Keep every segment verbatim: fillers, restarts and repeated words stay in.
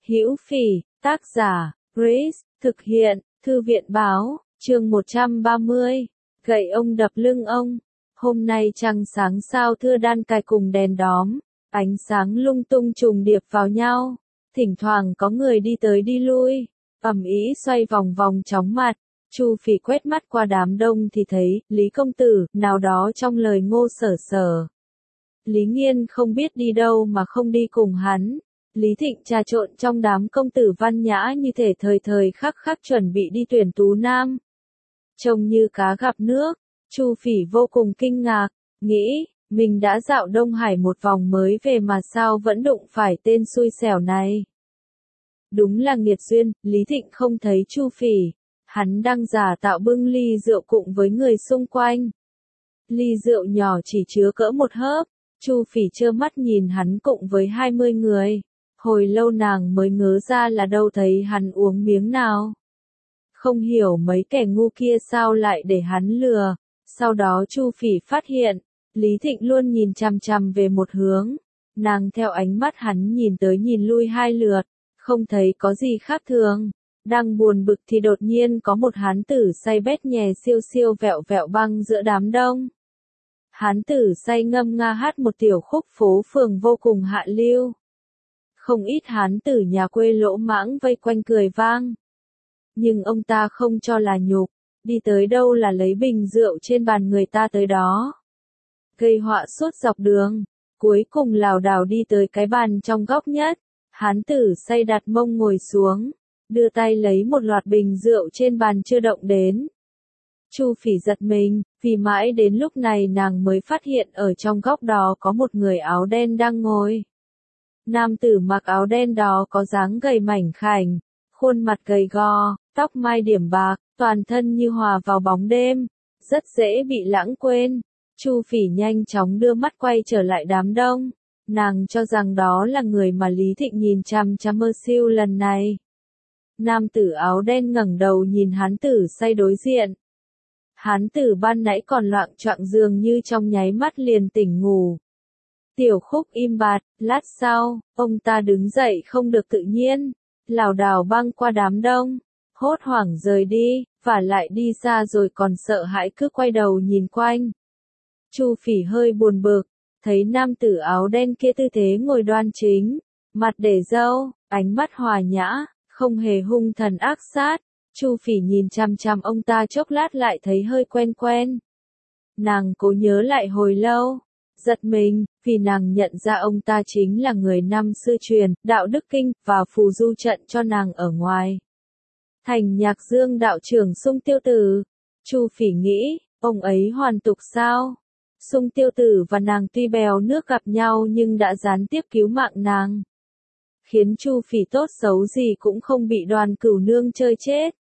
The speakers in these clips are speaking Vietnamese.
Hữu Phỉ, tác giả, Grace, thực hiện, Thư viện báo, chương một trăm ba mươi, gậy ông đập lưng ông. Hôm nay trăng sáng sao thưa đan cài cùng đèn đóm, ánh sáng lung tung trùng điệp vào nhau, thỉnh thoảng có người đi tới đi lui, ầm ĩ xoay vòng vòng chóng mặt. Chu Phỉ quét mắt qua đám đông thì thấy, Lý công tử, nào đó trong lời Ngô Sở Sở. Lý Nghiên không biết đi đâu mà không đi cùng hắn. Lý Thịnh trà trộn trong đám công tử văn nhã như thể thời thời khắc khắc chuẩn bị đi tuyển tú nam. Trông như cá gặp nước, Chu Phỉ vô cùng kinh ngạc, nghĩ, mình đã dạo Đông Hải một vòng mới về mà sao vẫn đụng phải tên xui xẻo này. Đúng là nghiệt duyên, Lý Thịnh không thấy Chu Phỉ. Hắn đang giả tạo bưng ly rượu cùng với người xung quanh. Ly rượu nhỏ chỉ chứa cỡ một hớp, Chu Phỉ trơ mắt nhìn hắn cùng với hai mươi người. Hồi lâu nàng mới ngớ ra là đâu thấy hắn uống miếng nào. Không hiểu mấy kẻ ngu kia sao lại để hắn lừa. Sau đó Chu Phỉ phát hiện, Lý Thịnh luôn nhìn chằm chằm về một hướng. Nàng theo ánh mắt hắn nhìn tới nhìn lui hai lượt, không thấy có gì khác thường. Đang buồn bực thì đột nhiên có một hán tử say bét nhè siêu siêu vẹo vẹo băng giữa đám đông. Hán tử say ngâm nga hát một tiểu khúc phố phường vô cùng hạ lưu. Không ít hán tử nhà quê lỗ mãng vây quanh cười vang. Nhưng ông ta không cho là nhục, đi tới đâu là lấy bình rượu trên bàn người ta tới đó. Gây họa suốt dọc đường, cuối cùng lảo đảo đi tới cái bàn trong góc nhất. Hán tử say đặt mông ngồi xuống, đưa tay lấy một loạt bình rượu trên bàn chưa động đến. Chu Phỉ giật mình, vì mãi đến lúc này nàng mới phát hiện ở trong góc đó có một người áo đen đang ngồi. Nam tử mặc áo đen đó có dáng gầy mảnh khảnh, khuôn mặt gầy gò, tóc mai điểm bạc, toàn thân như hòa vào bóng đêm, rất dễ bị lãng quên. Chu Phỉ nhanh chóng đưa mắt quay trở lại đám đông, nàng cho rằng đó là người mà Lý Thịnh nhìn chằm chằm mơ siêu lần này. Nam tử áo đen ngẩng đầu nhìn hán tử say đối diện. Hán tử ban nãy còn loạng choạng dường như trong nháy mắt liền tỉnh ngủ. Tiểu khúc im bặt, lát sau, ông ta đứng dậy không được tự nhiên, lảo đảo băng qua đám đông, hốt hoảng rời đi, và lại đi xa rồi còn sợ hãi cứ quay đầu nhìn quanh. Chu Phỉ hơi buồn bực, thấy nam tử áo đen kia tư thế ngồi đoan chính, mặt để râu, ánh mắt hòa nhã, không hề hung thần ác sát. Chu Phỉ nhìn chằm chằm ông ta chốc lát lại thấy hơi quen quen. Nàng cố nhớ lại hồi lâu, giật mình, vì nàng nhận ra ông ta chính là người năm xưa truyền, đạo đức kinh, và phù du trận cho nàng ở ngoài. Thành Nhạc Dương đạo trưởng Sung Tiêu Tử. Chu Phỉ nghĩ, ông ấy hoàn tục sao? Sung Tiêu Tử và nàng tuy bèo nước gặp nhau nhưng đã gián tiếp cứu mạng nàng. Khiến Chu Phỉ tốt xấu gì cũng không bị Đoàn Cửu Nương chơi chết.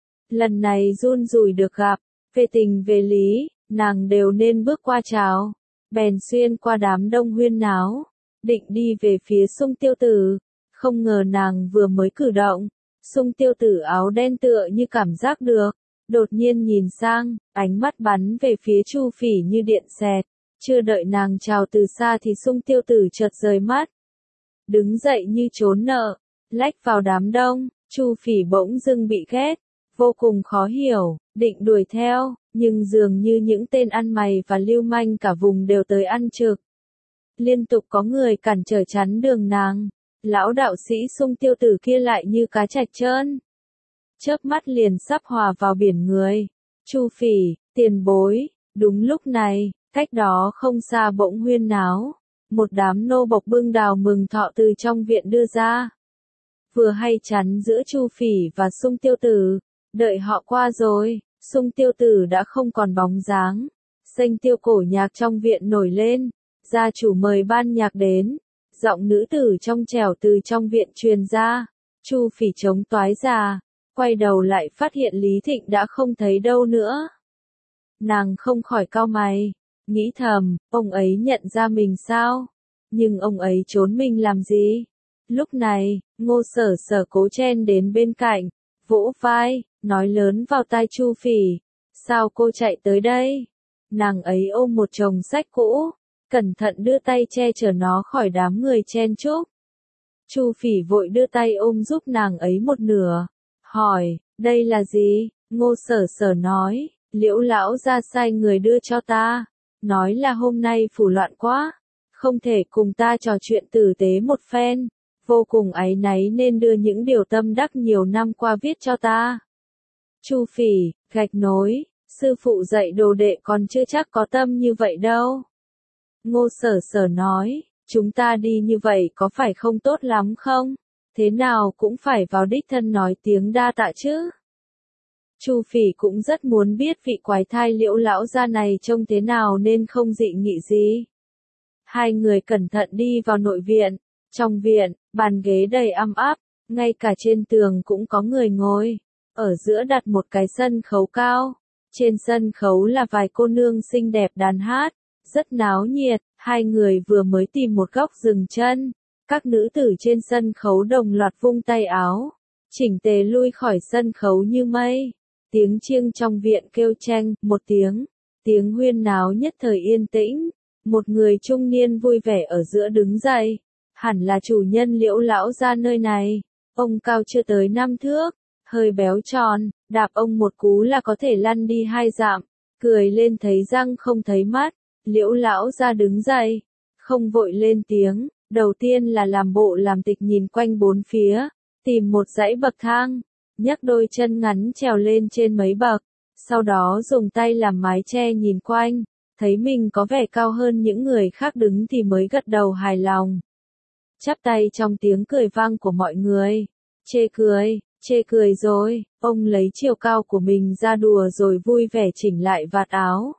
Lần này run rủi được gặp, về tình về lý, nàng đều nên bước qua chào. Bèn xuyên qua đám đông huyên náo, định đi về phía Sung Tiêu Tử. Không ngờ nàng vừa mới cử động, Sung Tiêu Tử áo đen tựa như cảm giác được, đột nhiên nhìn sang, ánh mắt bắn về phía Chu Phỉ như điện xẹt. Chưa đợi nàng chào từ xa thì Sung Tiêu Tử chợt rời mắt, đứng dậy như trốn nợ, lách vào đám đông. Chu Phỉ bỗng dưng bị ghét, vô cùng khó hiểu, định đuổi theo, nhưng dường như những tên ăn mày và lưu manh cả vùng đều tới ăn trực. Liên tục có người cản trở chắn đường nàng, lão đạo sĩ Sung Tiêu Tử kia lại như cá chạch trơn, chớp mắt liền sắp hòa vào biển người. Chu Phỉ, tiền bối. Đúng lúc này, cách đó không xa bỗng huyên náo, một đám nô bộc bưng đào mừng thọ từ trong viện đưa ra. Vừa hay chắn giữa Chu Phỉ và Sung Tiêu Tử, đợi họ qua rồi, Sung Tiêu Tử đã không còn bóng dáng. Xanh tiêu cổ nhạc trong viện nổi lên, gia chủ mời ban nhạc đến, giọng nữ tử trong trẻo từ trong viện truyền ra. Chu Phỉ chống toái ra, quay đầu lại phát hiện Lý Thịnh đã không thấy đâu nữa. Nàng không khỏi cau mày, nghĩ thầm, ông ấy nhận ra mình sao? Nhưng ông ấy trốn mình làm gì? Lúc này, Ngô Sở Sở cố chen đến bên cạnh, vỗ vai, nói lớn vào tai Chu Phỉ. Sao cô chạy tới đây? Nàng ấy ôm một chồng sách cũ, cẩn thận đưa tay che chở nó khỏi đám người chen chúc. Chu Phỉ vội đưa tay ôm giúp nàng ấy một nửa, hỏi, đây là gì? Ngô Sở Sở nói, Liễu lão gia sai người đưa cho ta, nói là hôm nay phủ loạn quá, không thể cùng ta trò chuyện tử tế một phen, vô cùng áy náy nên đưa những điều tâm đắc nhiều năm qua viết cho ta. Chu Phỉ, gạch nối, sư phụ dạy đồ đệ còn chưa chắc có tâm như vậy đâu. Ngô Sở Sở nói, chúng ta đi như vậy có phải không tốt lắm không? Thế nào cũng phải vào đích thân nói tiếng đa tạ chứ. Chu Phỉ cũng rất muốn biết vị quái thai Liễu lão gia này trông thế nào nên không dị nghị gì. Hai người cẩn thận đi vào nội viện. Trong viện, bàn ghế đầy ăm áp, ngay cả trên tường cũng có người ngồi. Ở giữa đặt một cái sân khấu cao. Trên sân khấu là vài cô nương xinh đẹp đàn hát, rất náo nhiệt. Hai người vừa mới tìm một góc dừng chân. Các nữ tử trên sân khấu đồng loạt vung tay áo, chỉnh tề lui khỏi sân khấu như mây. Tiếng chiêng trong viện kêu cheng một tiếng, tiếng huyên náo nhất thời yên tĩnh. Một người trung niên vui vẻ ở giữa đứng dậy, hẳn là chủ nhân Liễu lão gia nơi này. Ông cao chưa tới năm thước, hơi béo tròn, đạp ông một cú là có thể lăn đi hai dặm, cười lên thấy răng không thấy mắt. Liễu lão gia đứng dậy, không vội lên tiếng, đầu tiên là làm bộ làm tịch nhìn quanh bốn phía, tìm một dãy bậc thang, nhấc đôi chân ngắn trèo lên trên mấy bậc, sau đó dùng tay làm mái che nhìn quanh, thấy mình có vẻ cao hơn những người khác đứng thì mới gật đầu hài lòng. Chắp tay trong tiếng cười vang của mọi người, chê cười, chê cười rồi, ông lấy chiều cao của mình ra đùa rồi vui vẻ chỉnh lại vạt áo.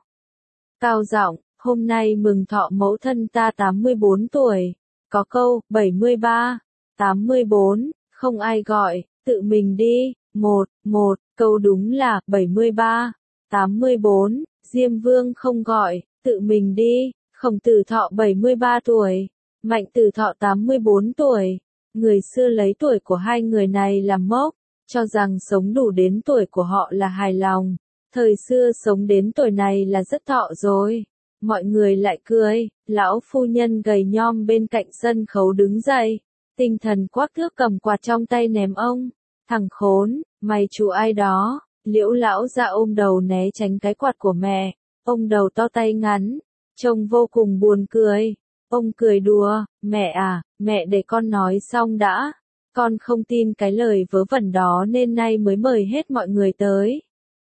Cao giọng, hôm nay mừng thọ mẫu thân ta tám mươi bốn tuổi, có câu, bảy mươi ba, tám mươi bốn, không ai gọi, tự mình đi, một, một, câu đúng là, bảy mươi ba, tám mươi bốn, Diêm Vương không gọi, tự mình đi, Khổng Tử Thọ bảy mươi ba tuổi, Mạnh Tử Thọ tám mươi bốn tuổi, người xưa lấy tuổi của hai người này làm mốc, cho rằng sống đủ đến tuổi của họ là hài lòng, thời xưa sống đến tuổi này là rất thọ rồi. Mọi người lại cười, lão phu nhân gầy nhom bên cạnh sân khấu đứng dậy, tinh thần quắc thước cầm quạt trong tay ném ông, thằng khốn, mày chú ai đó. Liễu lão gia ôm đầu né tránh cái quạt của mẹ, ông đầu to tay ngắn, trông vô cùng buồn cười. Ông cười đùa, mẹ à, mẹ để con nói xong đã, con không tin cái lời vớ vẩn đó nên nay mới mời hết mọi người tới.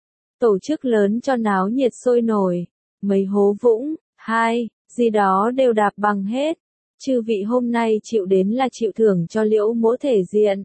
Tổ chức lớn cho náo nhiệt sôi nổi, mấy hố vũng, hai, gì đó đều đạp bằng hết. Chư vị hôm nay chịu đến là chịu thưởng cho Liễu mỗ thể diện.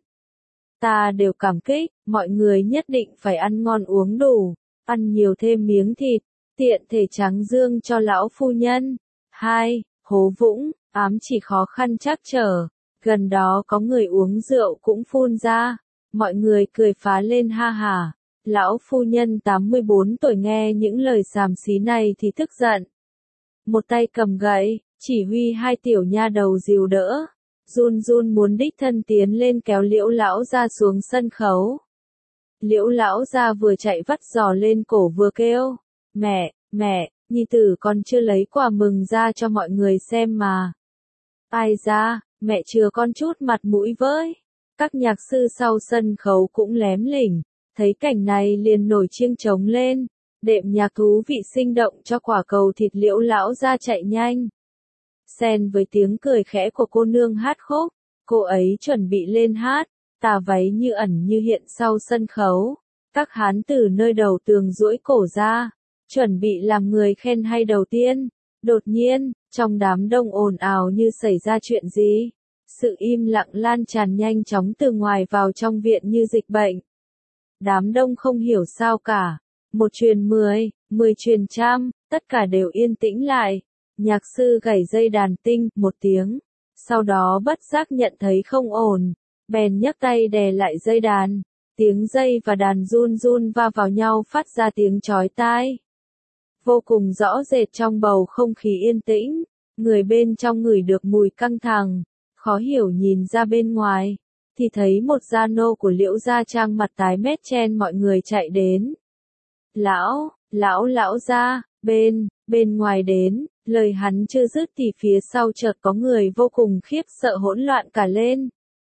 Ta đều cảm kích, mọi người nhất định phải ăn ngon uống đủ, ăn nhiều thêm miếng thịt, tiện thể tráng dương cho lão phu nhân. Hai, hố vũng, ám chỉ khó khăn trắc trở, gần đó có người uống rượu cũng phun ra, mọi người cười phá lên ha hả. Lão phu nhân tám mươi bốn tuổi nghe những lời xàm xí này thì tức giận. Một tay cầm gậy, chỉ huy hai tiểu nha đầu dìu đỡ, run run muốn đích thân tiến lên kéo Liễu lão gia xuống sân khấu. Liễu lão gia vừa chạy vắt giò lên cổ vừa kêu, mẹ, mẹ, nhi tử còn chưa lấy quà mừng ra cho mọi người xem mà. Ai ra, mẹ chừa con chút mặt mũi với. Các nhạc sư sau sân khấu cũng lém lỉnh, thấy cảnh này liền nổi chiêng trống lên, đệm nhạc thú vị sinh động cho quả cầu thịt. Liễu lão gia chạy nhanh. Xen với tiếng cười khẽ của cô nương hát khúc, cô ấy chuẩn bị lên hát, tà váy như ẩn như hiện sau sân khấu. Các hán tử nơi đầu tường duỗi cổ ra, chuẩn bị làm người khen hay đầu tiên. Đột nhiên, trong đám đông ồn ào như xảy ra chuyện gì. Sự im lặng lan tràn nhanh chóng từ ngoài vào trong viện như dịch bệnh. Đám đông không hiểu sao cả. Một truyền mười, mười truyền trăm, tất cả đều yên tĩnh lại. Nhạc sư gảy dây đàn tinh một tiếng, sau đó bất giác nhận thấy không ổn, bèn nhấc tay đè lại dây đàn, tiếng dây và đàn run run va vào nhau phát ra tiếng chói tai. Vô cùng rõ rệt trong bầu không khí yên tĩnh, người bên trong ngửi được mùi căng thẳng, khó hiểu nhìn ra bên ngoài, thì thấy một gia nô của Liễu gia trang mặt tái mét chen mọi người chạy đến. Lão, lão lão gia, bên, bên ngoài đến. Lời hắn chưa dứt thì phía sau chợt có người vô cùng khiếp sợ hỗn loạn cả lên.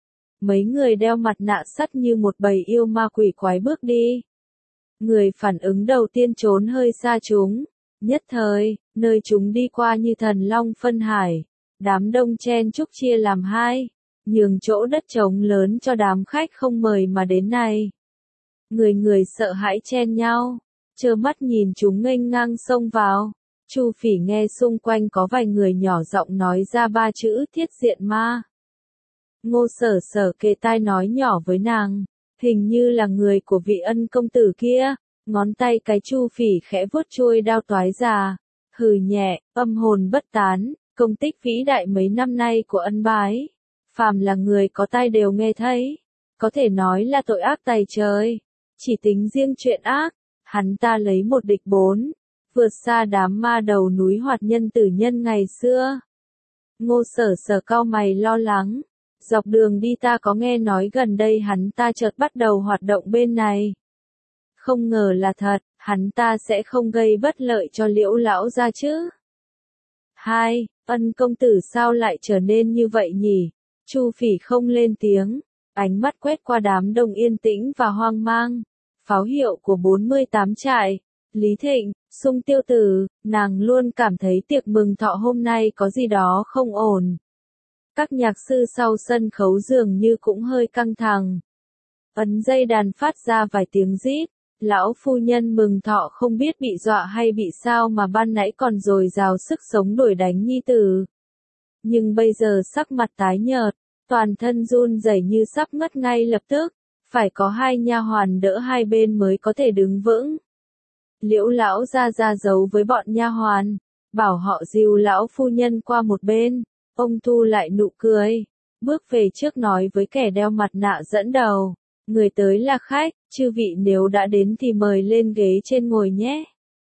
mấy người đeo mặt nạ sắt như một bầy yêu ma quỷ quái bước đi. Người phản ứng đầu tiên trốn hơi xa chúng. Nhất thời, nơi chúng đi qua như thần long phân hải. Đám đông chen chúc chia làm hai. Nhường chỗ đất trống lớn cho đám khách không mời mà đến này. Người người sợ hãi chen nhau. Trơ mắt nhìn chúng nghênh ngang xông vào. Chu Phỉ nghe xung quanh có vài người nhỏ giọng nói ra ba chữ thiết diện ma. Ngô Sở Sở kề tai nói nhỏ với nàng. Hình như là người của vị ân công tử kia. Ngón tay cái Chu Phỉ khẽ vuốt chuôi đao toái già. Hừ nhẹ, âm hồn bất tán, công tích vĩ đại mấy năm nay của ân bái. Phàm là người có tai đều nghe thấy. Có thể nói là tội ác tày trời. Chỉ tính riêng chuyện ác, hắn ta lấy một địch bốn. Vượt xa đám ma đầu núi hoạt nhân tử nhân ngày xưa. Ngô Sở Sở cau mày lo lắng. Dọc đường đi ta có nghe nói gần đây hắn ta chợt bắt đầu hoạt động bên này. Không ngờ là thật, hắn ta sẽ không gây bất lợi cho Liễu lão gia chứ. Hai, Ân công tử sao lại trở nên như vậy nhỉ? Chu Phỉ không lên tiếng, ánh mắt quét qua đám đông yên tĩnh và hoang mang. Pháo hiệu của bốn mươi tám trại, Lý Thịnh, Sung Tiêu Tử, nàng luôn cảm thấy tiệc mừng thọ hôm nay có gì đó không ổn. Các nhạc sư sau sân khấu dường như cũng hơi căng thẳng. Ấn dây đàn phát ra vài tiếng rít. Lão phu nhân mừng thọ không biết bị dọa hay bị sao mà ban nãy còn dồi dào sức sống đuổi đánh nhi tử. Nhưng bây giờ sắc mặt tái nhợt, toàn thân run rẩy như sắp ngất ngay lập tức, phải có hai nha hoàn đỡ hai bên mới có thể đứng vững. Liễu lão ra ra giấu với bọn nha hoàn, bảo họ dìu lão phu nhân qua một bên, ông thu lại nụ cười, bước về trước nói với kẻ đeo mặt nạ dẫn đầu. Người tới là khách, chư vị nếu đã đến thì mời lên ghế trên ngồi nhé.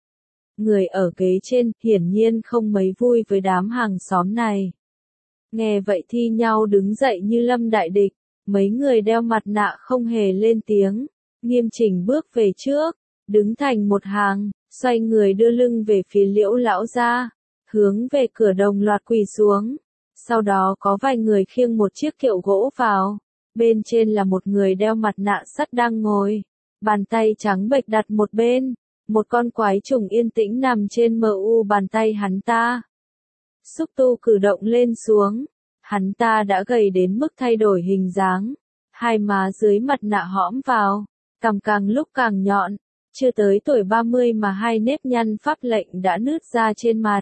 Người ở ghế trên, hiển nhiên không mấy vui với đám hàng xóm này. Nghe vậy thi nhau đứng dậy như lâm đại địch, mấy người đeo mặt nạ không hề lên tiếng, nghiêm chỉnh bước về trước, đứng thành một hàng, xoay người đưa lưng về phía Liễu lão gia, hướng về cửa đồng loạt quỳ xuống. Sau đó có vài người khiêng một chiếc kiệu gỗ vào. Bên trên là một người đeo mặt nạ sắt đang ngồi, bàn tay trắng bệch đặt một bên, một con quái trùng yên tĩnh nằm trên mờ u bàn tay hắn ta. Xúc tu cử động lên xuống, hắn ta đã gầy đến mức thay đổi hình dáng, hai má dưới mặt nạ hõm vào, cằm càng lúc càng nhọn, chưa tới tuổi ba mươi mà hai nếp nhăn pháp lệnh đã nứt ra trên mặt.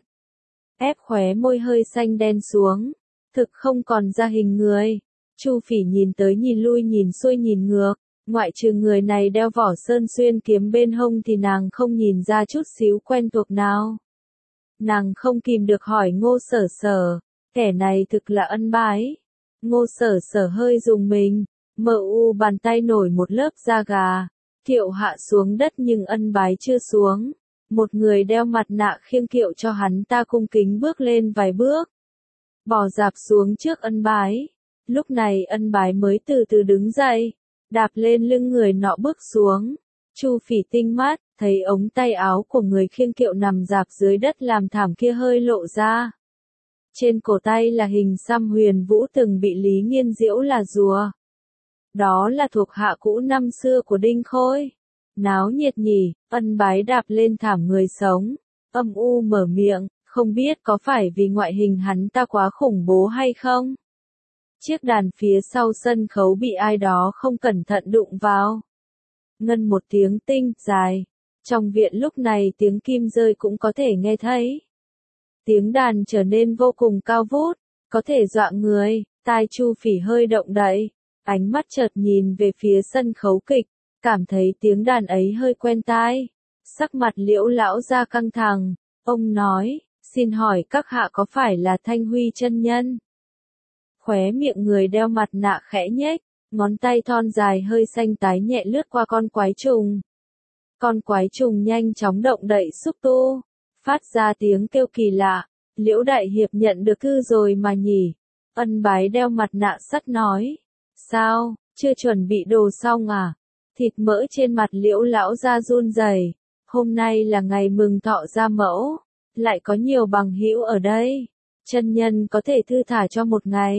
Ép khóe môi hơi xanh đen xuống, thực không còn ra hình người. Chu Phỉ nhìn tới nhìn lui nhìn xuôi nhìn ngược, ngoại trừ người này đeo vỏ sơn xuyên kiếm bên hông thì nàng không nhìn ra chút xíu quen thuộc nào. Nàng không kìm được hỏi Ngô Sở Sở, kẻ này thực là ân bái. Ngô Sở Sở hơi rùng mình, mờ u bàn tay nổi một lớp da gà, kiệu hạ xuống đất nhưng ân bái chưa xuống. Một người đeo mặt nạ khiêng kiệu cho hắn ta cung kính bước lên vài bước, bò dạp xuống trước ân bái. Lúc này ân bái mới từ từ đứng dậy, đạp lên lưng người nọ bước xuống. Chu Phỉ tinh mắt, thấy ống tay áo của người khiêng kiệu nằm dạp dưới đất làm thảm kia hơi lộ ra. Trên cổ tay là hình xăm Huyền Vũ từng bị Lý Nghiên giễu là rùa. Đó là thuộc hạ cũ năm xưa của Đinh Khôi. Náo nhiệt nhỉ, ân bái đạp lên thảm người sống, âm u mở miệng, không biết có phải vì ngoại hình hắn ta quá khủng bố hay không? Chiếc đàn phía sau sân khấu bị ai đó không cẩn thận đụng vào. Ngân một tiếng tinh, dài. Trong viện lúc này tiếng kim rơi cũng có thể nghe thấy. Tiếng đàn trở nên vô cùng cao vút, có thể dọa người, tai Chu Phỉ hơi động đậy. Ánh mắt chợt nhìn về phía sân khấu kịch, cảm thấy tiếng đàn ấy hơi quen tai. Sắc mặt Liễu lão gia căng thẳng, ông nói, xin hỏi các hạ có phải là Thanh Huy chân nhân? Khóe miệng người đeo mặt nạ khẽ nhếch, ngón tay thon dài hơi xanh tái nhẹ lướt qua con quái trùng. Con quái trùng nhanh chóng động đậy xúc tu, phát ra tiếng kêu kỳ lạ. Liễu đại hiệp nhận được thư rồi mà nhỉ? Ân bái đeo mặt nạ sắt nói. Sao, chưa chuẩn bị đồ xong à? Thịt mỡ trên mặt Liễu lão ra run rẩy. Hôm nay là ngày mừng thọ gia mẫu, lại có nhiều bằng hữu ở đây. Chân nhân có thể thư thả cho một ngày.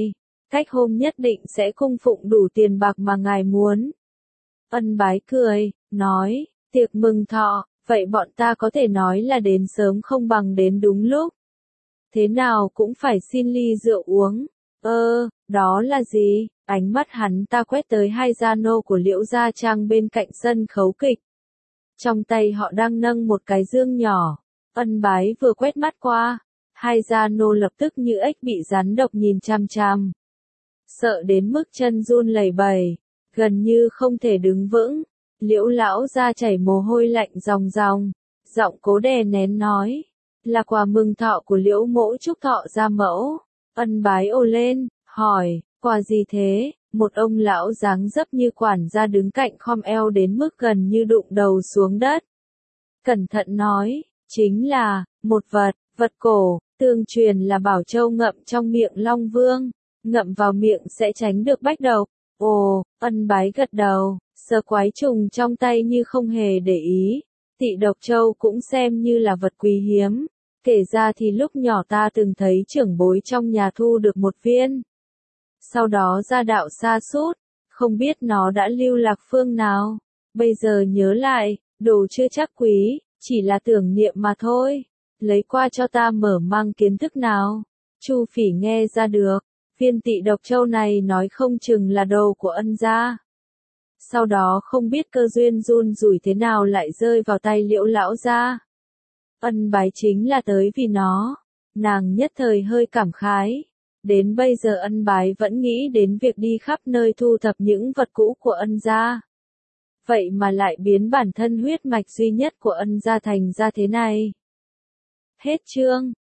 cách hôm nhất định sẽ cung phụng đủ tiền bạc mà ngài muốn. Ân Bái cười, nói, tiệc mừng thọ, vậy bọn ta có thể nói là đến sớm không bằng đến đúng lúc. Thế nào cũng phải xin ly rượu uống. Ơ, đó là gì? Ánh mắt hắn ta quét tới hai gia nô của Liễu Gia Trang bên cạnh sân khấu kịch. Trong tay họ đang nâng một cái dương nhỏ. Ân Bái vừa quét mắt qua, hai gia nô lập tức như ếch bị rắn độc nhìn chằm chằm. Sợ đến mức chân run lẩy bẩy, gần như không thể đứng vững. Liễu lão gia chảy mồ hôi lạnh ròng ròng, giọng cố đè nén nói, là quà mừng thọ của Liễu mỗ chúc thọ gia mẫu. Ân Bái ồ lên, hỏi, quà gì thế? Một ông lão dáng dấp như quản gia đứng cạnh khom eo đến mức gần như đụng đầu xuống đất. Cẩn thận nói, chính là, một vật, vật cổ, tương truyền là bảo châu ngậm trong miệng Long Vương, ngậm vào miệng sẽ tránh được bách độc. Ồ, Ân Bái gật đầu, sờ quái trùng trong tay như không hề để ý. Tị độc châu cũng xem như là vật quý hiếm. Kể ra thì lúc nhỏ ta từng thấy trưởng bối trong nhà thu được một viên. Sau đó ra đạo xa sút, không biết nó đã lưu lạc phương nào. Bây giờ nhớ lại, đồ chưa chắc quý, chỉ là tưởng niệm mà thôi. Lấy qua cho ta mở mang kiến thức nào. Chu Phỉ nghe ra được, viên tị độc châu này nói không chừng là đồ của Ân gia. Sau đó không biết cơ duyên run rủi thế nào lại rơi vào tay Liễu lão gia. Ân Bái chính là tới vì nó. Nàng nhất thời hơi cảm khái. Đến bây giờ Ân Bái vẫn nghĩ đến việc đi khắp nơi thu thập những vật cũ của Ân gia. Vậy mà lại biến bản thân huyết mạch duy nhất của Ân gia thành ra thế này. Hết chương.